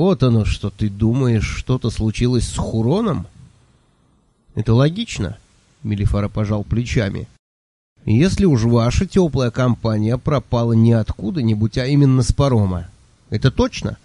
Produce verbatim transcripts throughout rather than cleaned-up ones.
Вот оно, что ты думаешь, что-то случилось с Хуроном? Это логично, Мелифара пожал плечами. Если уж ваша теплая компания пропала не откуда-нибудь, а именно с парома. Это точно?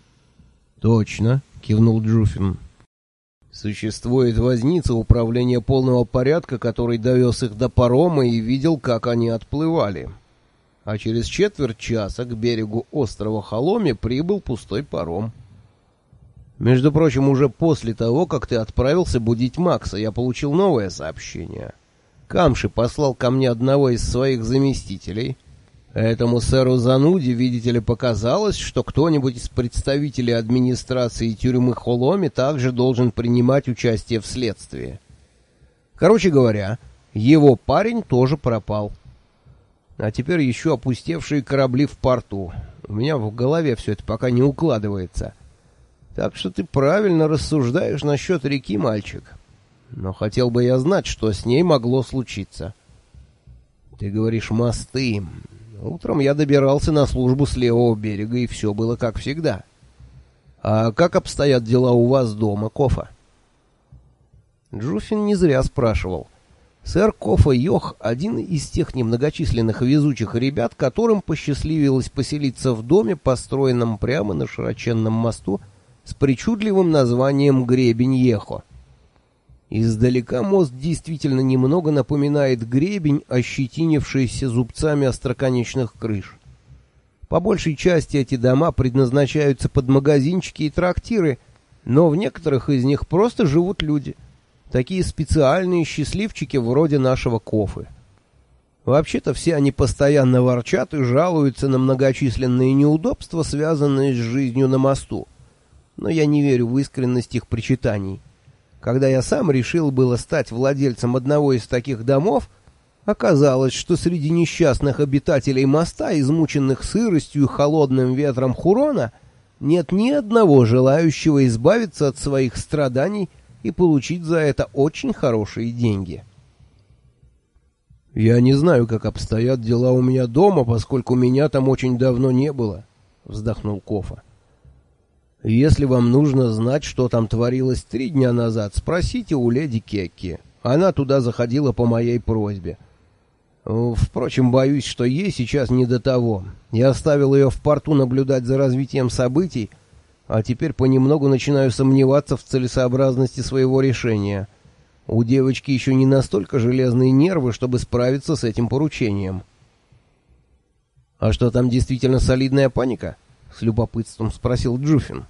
Точно, кивнул Джуфин. Существует возница управления полного порядка, который довез их до парома и видел, как они отплывали. А через четверть часа к берегу острова Халоми прибыл пустой паром. Между прочим, уже после того, как ты отправился будить Макса, я получил новое сообщение. Камши послал ко мне одного из своих заместителей. Этому сэру Зануде, видите ли, показалось, что кто-нибудь из представителей администрации тюрьмы Холоми также должен принимать участие в следствии. Короче говоря, его парень тоже пропал. А теперь еще опустевшие корабли в порту. У меня в голове все это пока не укладывается. Так что ты правильно рассуждаешь насчет реки, мальчик. Но хотел бы я знать, что с ней могло случиться. Ты говоришь «мосты». Утром я добирался на службу с левого берега, и все было как всегда. А как обстоят дела у вас дома, Кофа? Джуфин не зря спрашивал. Сэр Кофа Йох — один из тех немногочисленных везучих ребят, которым посчастливилось поселиться в доме, построенном прямо на широченном мосту с причудливым названием Гребень Ехо. Издалека мост действительно немного напоминает гребень, ощетинившийся зубцами остроконечных крыш. По большей части эти дома предназначаются под магазинчики и трактиры, но в некоторых из них просто живут люди. Такие специальные счастливчики вроде нашего Кофы. Вообще-то все они постоянно ворчат и жалуются на многочисленные неудобства, связанные с жизнью на мосту. Но я не верю в искренность их причитаний. Когда я сам решил было стать владельцем одного из таких домов, оказалось, что среди несчастных обитателей моста, измученных сыростью и холодным ветром Хурона, нет ни одного желающего избавиться от своих страданий и получить за это очень хорошие деньги. «Я не знаю, как обстоят дела у меня дома, поскольку меня там очень давно не было», — вздохнул Кофа. «Если вам нужно знать, что там творилось три дня назад, спросите у леди Кекки. Она туда заходила по моей просьбе. Впрочем, боюсь, что ей сейчас не до того. Я оставил ее в порту наблюдать за развитием событий, а теперь понемногу начинаю сомневаться в целесообразности своего решения. У девочки еще не настолько железные нервы, чтобы справиться с этим поручением». «А что, там действительно солидная паника?» — с любопытством спросил Джуфин.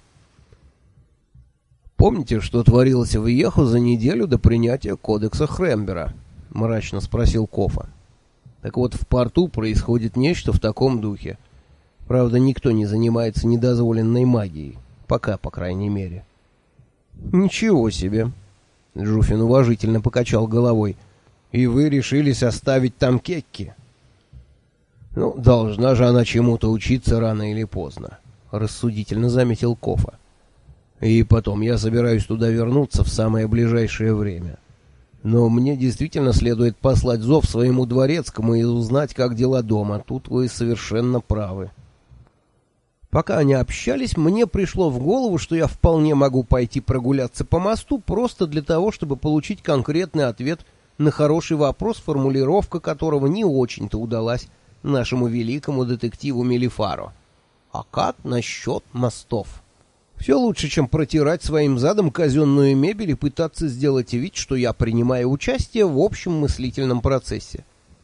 «Помните, что творилось в Ехо за неделю до принятия кодекса Хрембера?» — мрачно спросил Кофа. «Так вот, в порту происходит нечто в таком духе. Правда, никто не занимается недозволенной магией. Пока, по крайней мере». «Ничего себе!» — Джуфин уважительно покачал головой. «И вы решились оставить там Кекки?» «Ну, должна же она чему-то учиться рано или поздно», — рассудительно заметил Кофа. «И потом, я собираюсь туда вернуться в самое ближайшее время. Но мне действительно следует послать зов своему дворецкому и узнать, как дела дома. Тут вы совершенно правы». Пока они общались, мне пришло в голову, что я вполне могу пойти прогуляться по мосту просто для того, чтобы получить конкретный ответ на хороший вопрос, формулировка которого не очень-то удалась нашему великому детективу Мелифаро. А как насчет мостов? Все лучше, чем протирать своим задом казенную мебель и пытаться сделать вид, что я принимаю участие в общем мыслительном процессе.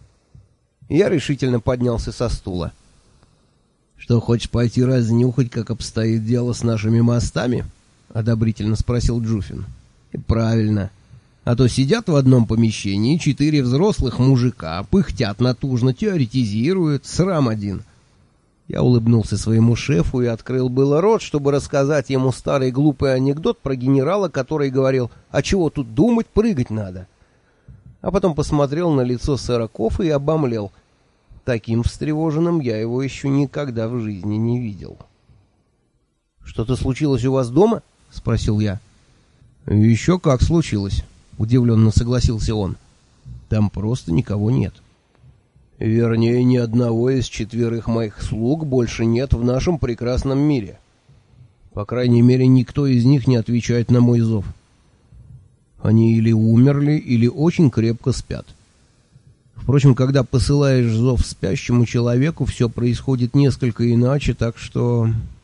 Я решительно поднялся со стула. «Что, хочешь пойти разнюхать, как обстоит дело с нашими мостами?» — одобрительно спросил Джуфин. «И правильно. А то сидят в одном помещении четыре взрослых мужика, пыхтят натужно, теоретизируют, срам один». Я улыбнулся своему шефу и открыл было рот, чтобы рассказать ему старый глупый анекдот про генерала, который говорил: «А чего тут думать, прыгать надо». А потом посмотрел на лицо сэра Кофа и обомлел. Таким встревоженным я его еще никогда в жизни не видел. «Что-то случилось у вас дома?» — спросил я. «Еще как случилось», — удивленно согласился он. «Там просто никого нет. Вернее, ни одного из четверых моих слуг больше нет в нашем прекрасном мире». По крайней мере, никто из них не отвечает на мой зов. Они или умерли, или очень крепко спят. Впрочем, когда посылаешь зов спящему человеку, все происходит несколько иначе, так что...